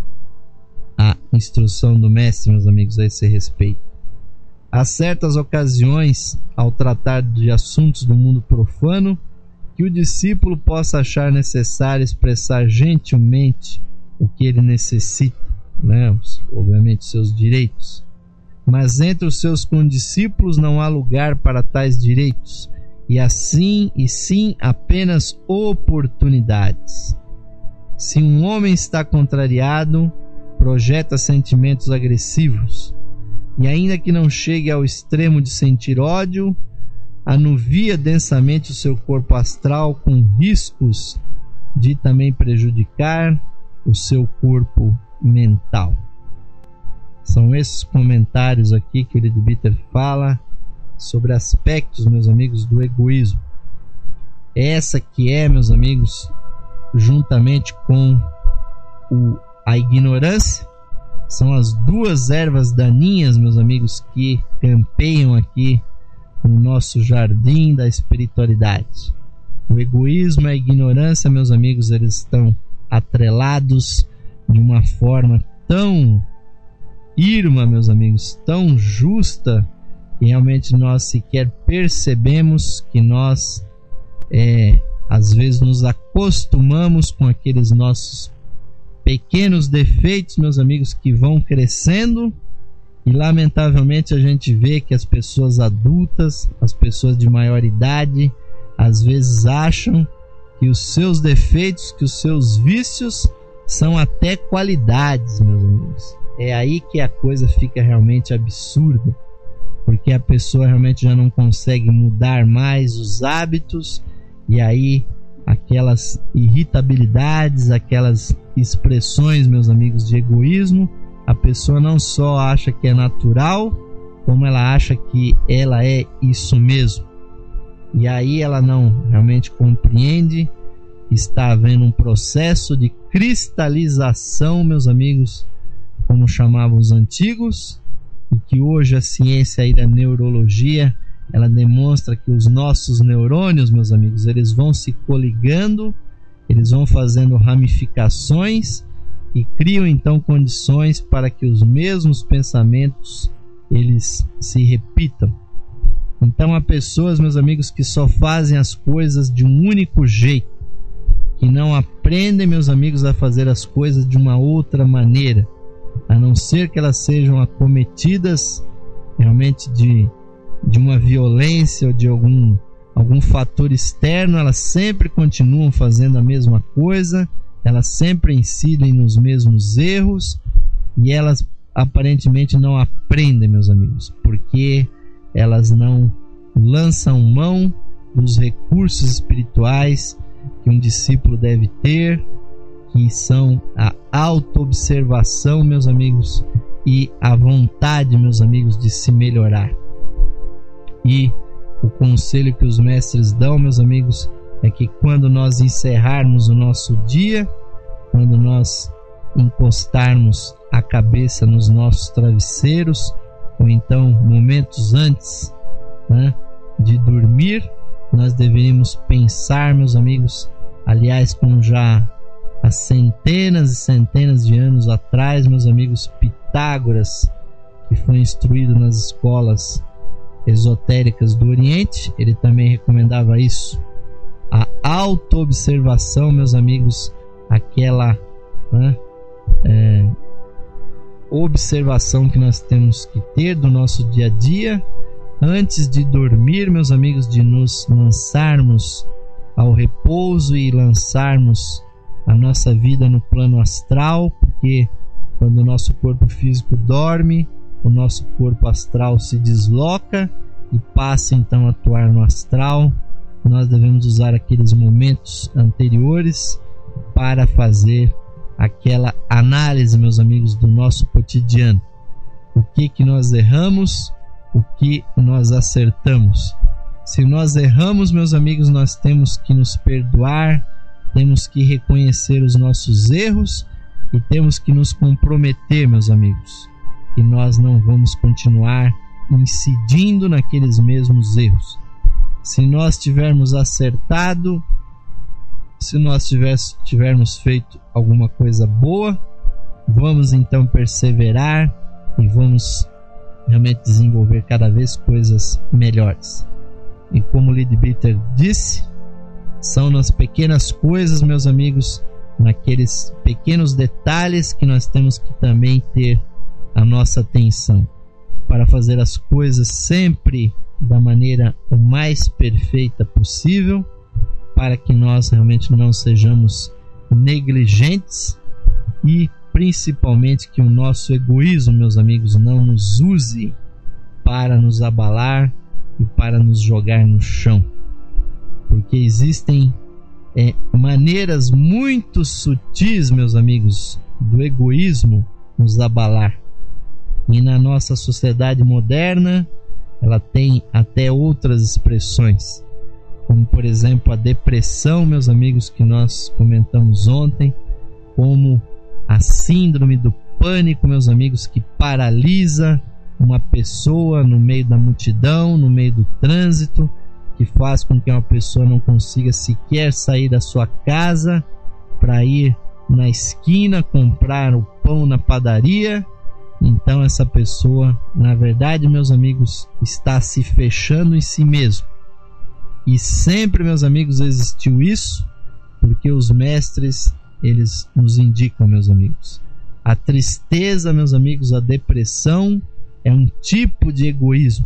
a instrução do mestre, meus amigos, a esse respeito. Há certas ocasiões, ao tratar de assuntos do mundo profano, que o discípulo possa achar necessário expressar gentilmente o que ele necessita, né? Obviamente seus direitos. Mas entre os seus condiscípulos não há lugar para tais direitos, e assim e sim apenas oportunidades. Se um homem está contrariado, projeta sentimentos agressivos, e ainda que não chegue ao extremo de sentir ódio, anuvia densamente o seu corpo astral com riscos de também prejudicar o seu corpo mental. São esses comentários aqui que o Leadbeater fala sobre aspectos, meus amigos, do egoísmo. Essa que é, meus amigos, juntamente com o, a ignorância, são as duas ervas daninhas, meus amigos, que campeiam aqui no nosso jardim da espiritualidade. O egoísmo e a ignorância, meus amigos, eles estão atrelados de uma forma tão irma, meus amigos, tão justa, que realmente nós sequer percebemos que nós é, às vezes nos acostumamos com aqueles nossos pequenos defeitos, meus amigos, que vão crescendo, e lamentavelmente a gente vê que as pessoas adultas, as pessoas de maior idade, às vezes acham que os seus defeitos, que os seus vícios são até qualidades, meus amigos. É aí que a coisa fica realmente absurda, porque a pessoa realmente já não consegue mudar mais os hábitos, e aí aquelas irritabilidades, aquelas expressões, meus amigos, de egoísmo, a pessoa não só acha que é natural, como ela acha que ela é isso mesmo. E aí ela não realmente compreende que está havendo um processo de cristalização, meus amigos, como chamavam os antigos, e que hoje a ciência aí da neurologia, ela demonstra que os nossos neurônios, meus amigos, eles vão se coligando, eles vão fazendo ramificações e criam então condições para que os mesmos pensamentos eles se repitam. Então há pessoas, meus amigos, que só fazem as coisas de um único jeito, que não aprendem, meus amigos, a fazer as coisas de uma outra maneira, a não ser que elas sejam acometidas realmente de, de uma violência ou de algum, algum fator externo. Elas sempre continuam fazendo a mesma coisa, elas sempre incidem nos mesmos erros, e elas aparentemente não aprendem, meus amigos, porque elas não lançam mão dos recursos espirituais que um discípulo deve ter, que são a autoobservação, meus amigos, e a vontade, meus amigos, de se melhorar. E o conselho que os mestres dão, meus amigos, é que quando nós encerrarmos o nosso dia, quando nós encostarmos a cabeça nos nossos travesseiros, ou então momentos antes, né, de dormir, nós deveríamos pensar, meus amigos, aliás, como já há centenas e centenas de anos atrás, meus amigos, Pitágoras, que foi instruído nas escolas esotéricas do Oriente, ele também recomendava isso, a autoobservação, meus amigos, aquela, né, é, observação que nós temos que ter do nosso dia a dia antes de dormir, meus amigos, de nos lançarmos ao repouso e lançarmos a nossa vida no plano astral, porque quando o nosso corpo físico dorme, o nosso corpo astral se desloca e passa então a atuar no astral. Nós devemos usar aqueles momentos anteriores para fazer aquela análise, meus amigos, do nosso cotidiano. O que que nós erramos, o que nós acertamos. Se nós erramos, meus amigos, nós temos que nos perdoar, temos que reconhecer os nossos erros e temos que nos comprometer, meus amigos, que nós não vamos continuar incidindo naqueles mesmos erros. Se nós tivermos acertado, se nós tivesse, tivermos feito alguma coisa boa, vamos então perseverar e vamos realmente desenvolver cada vez coisas melhores. E como o Leadbeater disse, são nas pequenas coisas, meus amigos, naqueles pequenos detalhes que nós temos que também ter a nossa atenção para fazer as coisas sempre da maneira o mais perfeita possível, para que nós realmente não sejamos negligentes e principalmente que o nosso egoísmo, meus amigos, não nos use para nos abalar e para nos jogar no chão, porque existem é, maneiras muito sutis, meus amigos, do egoísmo nos abalar. E na nossa sociedade moderna, ela tem até outras expressões, como por exemplo a depressão, meus amigos, que nós comentamos ontem, como a síndrome do pânico, meus amigos, que paralisa uma pessoa no meio da multidão, no meio do trânsito, que faz com que uma pessoa não consiga sequer sair da sua casa para ir na esquina comprar o pão na padaria. Então essa pessoa, na verdade, meus amigos, está se fechando em si mesmo. E sempre, meus amigos, existiu isso, porque os mestres, eles nos indicam, meus amigos. A tristeza, meus amigos, a depressão é um tipo de egoísmo.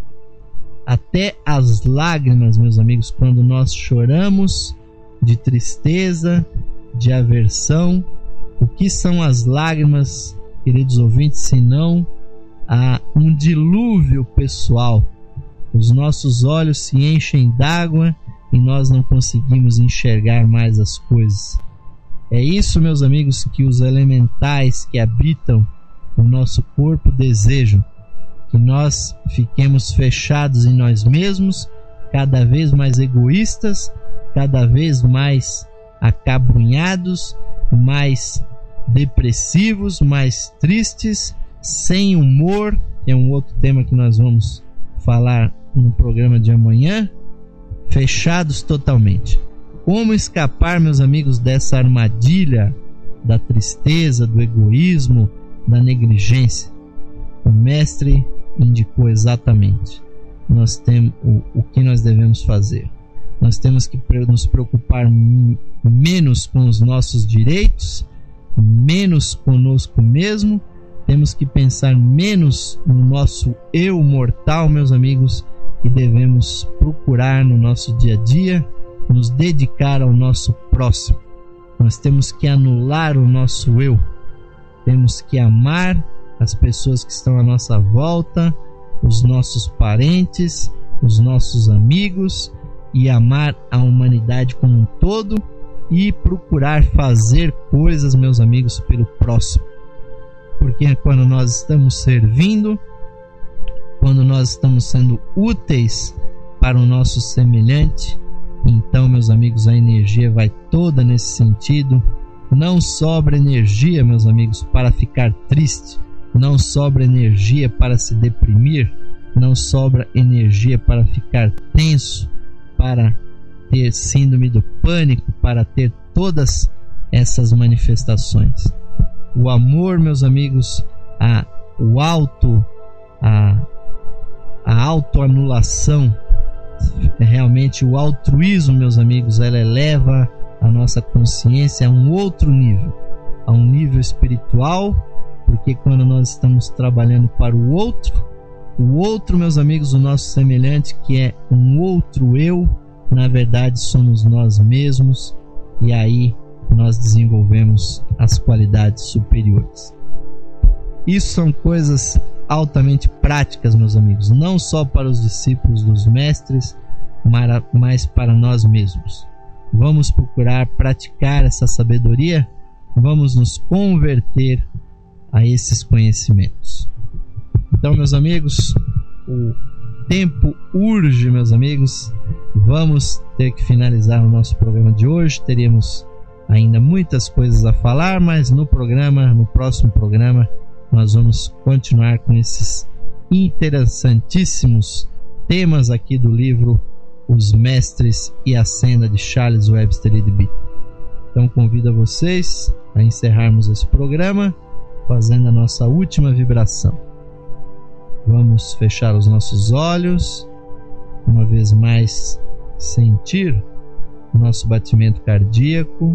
Até as lágrimas, meus amigos, quando nós choramos de tristeza, de aversão, o que são as lágrimas, queridos ouvintes, senão a um dilúvio pessoal? Os nossos olhos se enchem d'água e nós não conseguimos enxergar mais as coisas. É isso, meus amigos, que os elementais que habitam o nosso corpo desejam, que nós fiquemos fechados em nós mesmos, cada vez mais egoístas, cada vez mais acabrunhados, mais depressivos, mais tristes, sem humor, que é um outro tema que nós vamos falar no programa de amanhã, fechados totalmente. Como escapar, meus amigos, dessa armadilha da tristeza, do egoísmo, da negligência? O mestre indicou exatamente. Nós temos o, o que nós devemos fazer. Nós temos que nos preocupar menos com os nossos direitos, menos conosco mesmo. Temos que pensar menos no nosso eu mortal, meus amigos, e devemos procurar no nosso dia a dia nos dedicar ao nosso próximo. Nós temos que anular o nosso eu. Temos que amar as pessoas que estão à nossa volta, os nossos parentes, os nossos amigos, e amar a humanidade como um todo e procurar fazer coisas, meus amigos, pelo próximo. Porque quando nós estamos servindo, quando nós estamos sendo úteis para o nosso semelhante, então, meus amigos, a energia vai toda nesse sentido. Não sobra energia, meus amigos, para ficar triste. Não sobra energia para se deprimir. Não sobra energia para ficar tenso, para ter síndrome do pânico, para ter todas essas manifestações. O amor, meus amigos, a, o auto, a, a autoanulação, realmente o altruísmo, meus amigos, ela eleva a nossa consciência a um outro nível, a um nível espiritual, porque quando nós estamos trabalhando para o outro, o outro, meus amigos, o nosso semelhante, que é um outro eu, na verdade somos nós mesmos, e aí nós desenvolvemos as qualidades superiores. Isso são coisas altamente práticas, meus amigos, não só para os discípulos dos mestres, mas para nós mesmos. Vamos procurar praticar essa sabedoria, vamos nos converter a esses conhecimentos. Então, meus amigos, o tempo urge, meus amigos, vamos ter que finalizar o nosso programa de hoje. Teríamos ainda muitas coisas a falar, mas no programa, no próximo programa, nós vamos continuar com esses interessantíssimos temas aqui do livro Os Mestres e a Senda, de Charles Webster e de Beatty. Então convido a vocês a encerrarmos esse programa fazendo a nossa última vibração. Vamos fechar os nossos olhos, uma vez mais sentir o nosso batimento cardíaco.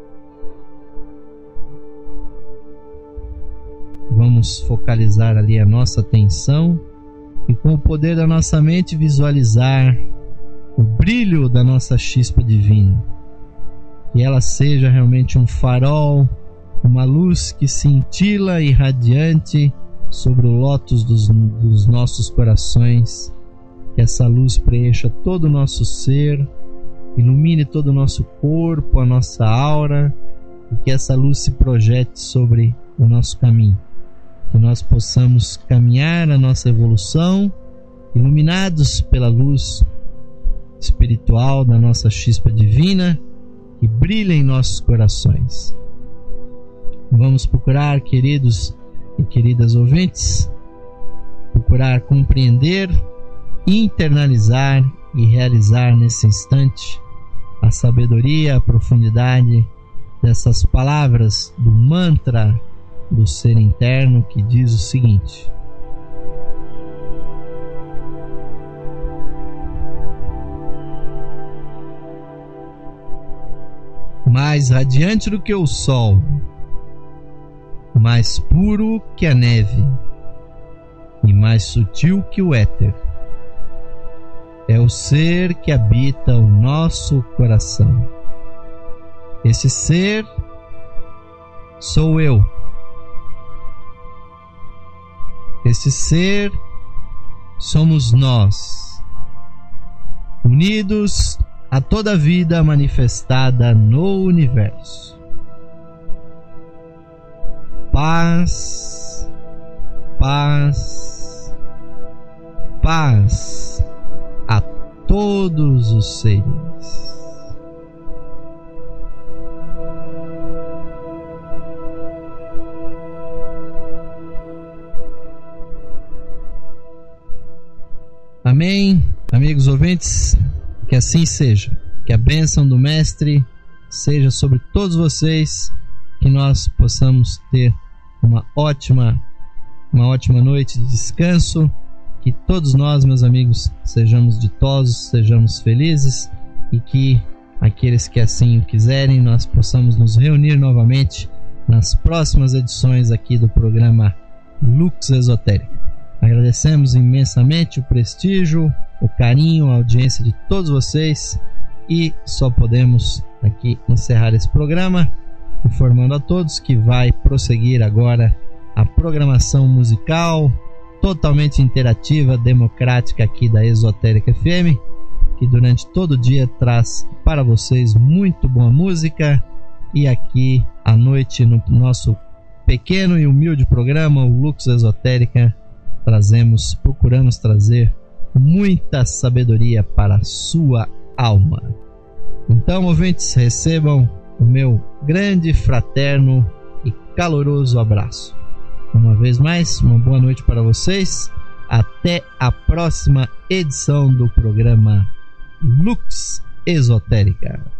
Vamos focalizar ali a nossa atenção e, com o poder da nossa mente, visualizar o brilho da nossa chispa divina. Que ela seja realmente um farol, uma luz que cintila e radiante sobre o lótus dos, dos nossos corações. Que essa luz preencha todo o nosso ser ilumine todo o nosso corpo, a nossa aura, e que essa luz se projete sobre o nosso caminho, que nós possamos caminhar a nossa evolução iluminados pela luz espiritual da nossa chispa divina que brilha em nossos corações. Vamos procurar, queridos e queridas ouvintes, procurar compreender, internalizar e realizar nesse instante a sabedoria, a profundidade dessas palavras do mantra do ser interno que diz o seguinte: mais radiante do que o sol, mais puro que a neve e mais sutil que o éter, é o ser que habita o nosso coração. Esse ser sou eu. Esse ser somos nós, unidos a toda a vida manifestada no universo. Paz, paz, paz a todos os seres. Amém, amigos ouvintes, que assim seja, que a bênção do Mestre seja sobre todos vocês, que nós possamos ter uma ótima, uma ótima noite de descanso, que todos nós, meus amigos, sejamos ditosos, sejamos felizes e que aqueles que assim o quiserem, nós possamos nos reunir novamente nas próximas edições aqui do programa Lux Esotérica. Agradecemos imensamente o prestígio, o carinho, a audiência de todos vocês e só podemos aqui encerrar esse programa informando a todos que vai prosseguir agora a programação musical totalmente interativa, democrática aqui da Esotérica F M, que durante todo o dia traz para vocês muito boa música, e aqui à noite no nosso pequeno e humilde programa, o Lux Esotérica, trazemos, procuramos trazer muita sabedoria para a sua alma. Então, ouvintes, recebam o meu grande, fraterno e caloroso abraço. Uma vez mais, uma boa noite para vocês. Até a próxima edição do programa Lux Esotérica.